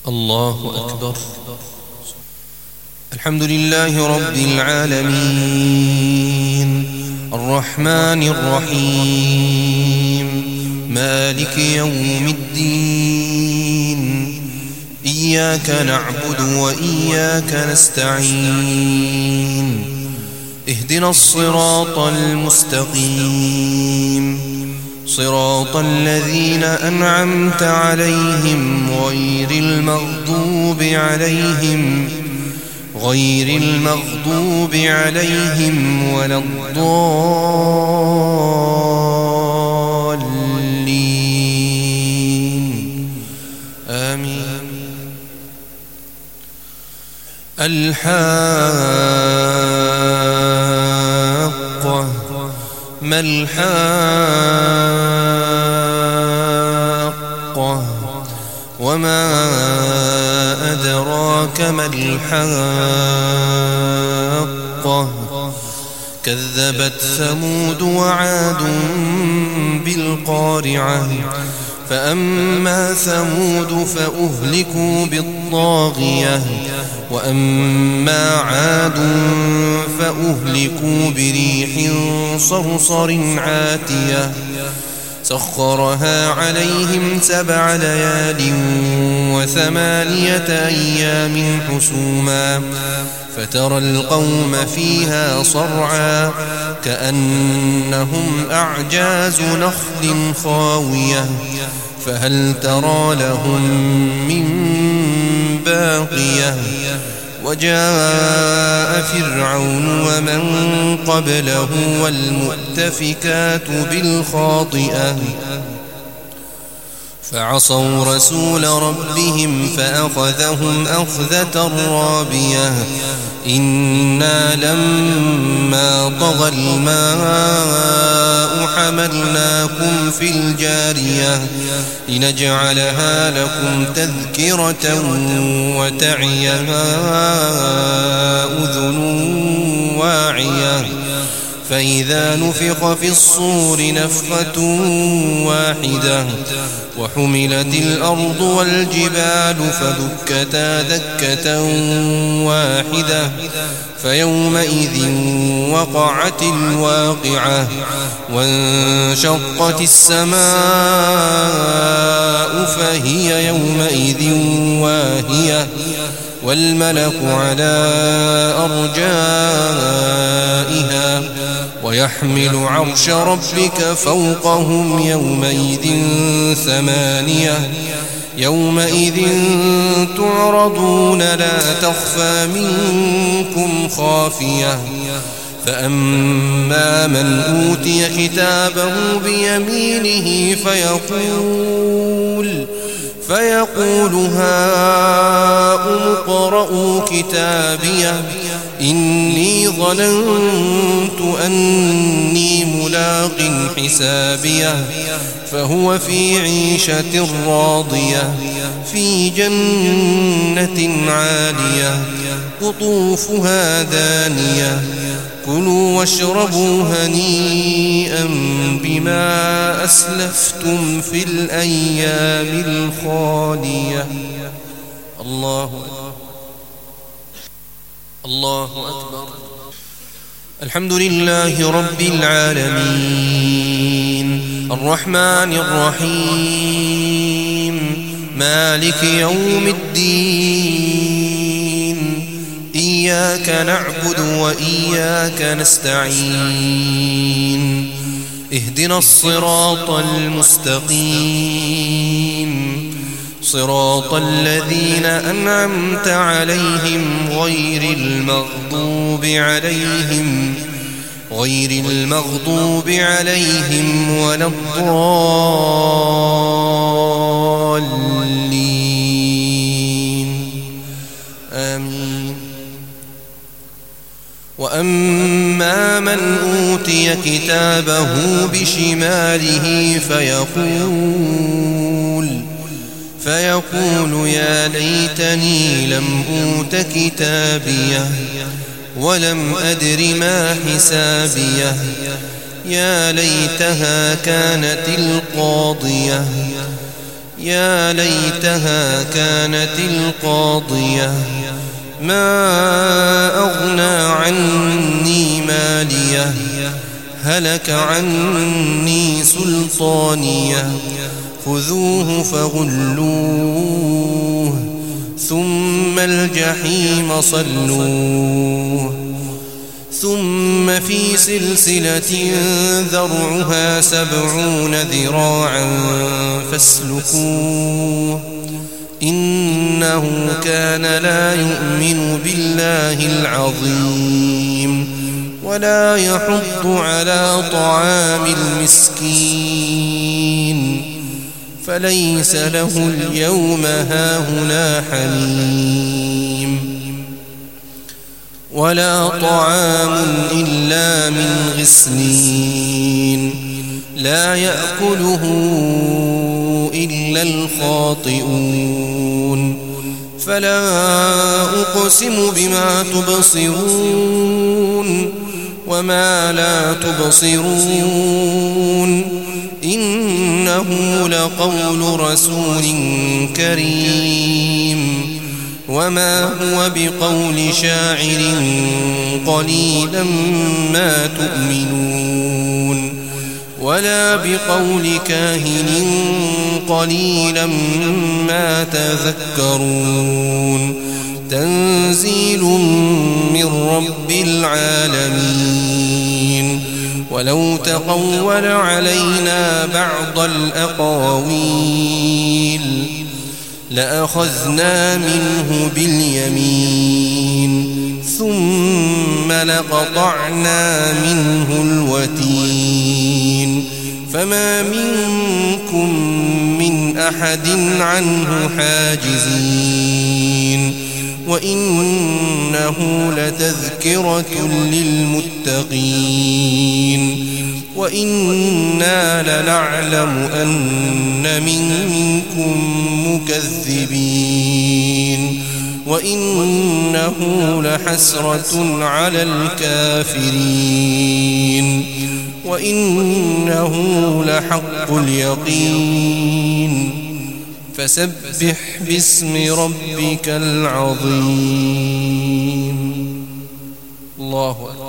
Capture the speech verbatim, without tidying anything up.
الله أكبر. الحمد لله رب العالمين الرحمن الرحيم مالك يوم الدين إياك نعبد وإياك نستعين اهدنا الصراط المستقيم صراط الذين أنعمت عليهم غير المغضوب عليهم غير المغضوب عليهم ولا الضالين آمين. الحاقة ما الحاقة وما أدراك ما الحاقة كذبت ثمود وعاد بالقارعة فأما ثمود فأهلكوا بالطاغية وأما عاد فأهلكوا بريح صرصر عاتية سخرها عليهم سبع ليال وثمانية أيام حسوما فترى القوم فيها صرعا كأنهم أعجاز نخل خاوية فهل ترى لهم من باقية وجاء فرعون ومن قبله والمؤتفكات بالخاطئة فعصوا رسول ربهم فأخذهم أخذة رابية إنا لما طغى الماء حملناكم في الجارية لنجعلها لكم تذكرة وتعيها أذن واعية فإذا نفخ في الصور نفخة واحدة وحملت الأرض والجبال فدكتا دكة واحدة فيومئذ وقعت الواقعة وانشقت السماء فهي يومئذ واهية والملك على أرجائها ويحمل عرش ربك فوقهم يومئذ ثمانية يومئذ تعرضون لا تخفى منكم خافية فأما من أوتي كتابه بيمينه فيقول فيقول هاؤم اقرءوا كتابيه إني ظننت أني ملاق حسابيه فهو في عيشة راضية في جنة عالية قطوفها دانية كلوا واشربوا هنيئا بما أسلفتم في الأيام الخالية. الله أكبر. الله أكبر. الحمد لله رب العالمين الرحمن الرحيم مالك يوم الدين إياك نعبد وإياك نستعين اهدنا الصراط المستقيم صراط الذين أنعمت عليهم غير المغضوب عليهم غير المغضوب عليهم ولا الضالين آمين. وأما من أوتي كتابه بشماله فيقول فيقول يا ليتني لم أوت كتابيه ولم أدر ما حسابيه يا ليتها كانت القاضية يا ليتها كانت القاضية ما أغنى عني ماليه هلك عني سلطانيه خذوه فغلوه ثم الجحيم صلوه ثم في سلسلة ذرعها سبعون ذراعا فاسلكوه إنه كان لا يؤمن بالله العظيم ولا يحض على طعام المسكين فليس له اليوم هاهنا حميم ولا طعام إلا من غسلين لا يأكله إلا الخاطئون فلا أقسم بما تبصرون وما لا تبصرون إنه لقول رسول كريم وما هو بقول شاعر قليلا ما تؤمنون ولا بقول كاهن قليلا ما تذكرون تنزيل من رب العالمين ولو تقول علينا بعض الأقاويل لأخذنا منه باليمين ثم لقطعنا منه الوتين فما منكم من أحد عنه حاجزين وإنه لتذكرة للمتقين وإنا لنعلم أن منكم مكذبين وإنه لحسرة على الكافرين وإنه لحق اليقين فسبح باسم ربك العظيم. الله أكبر.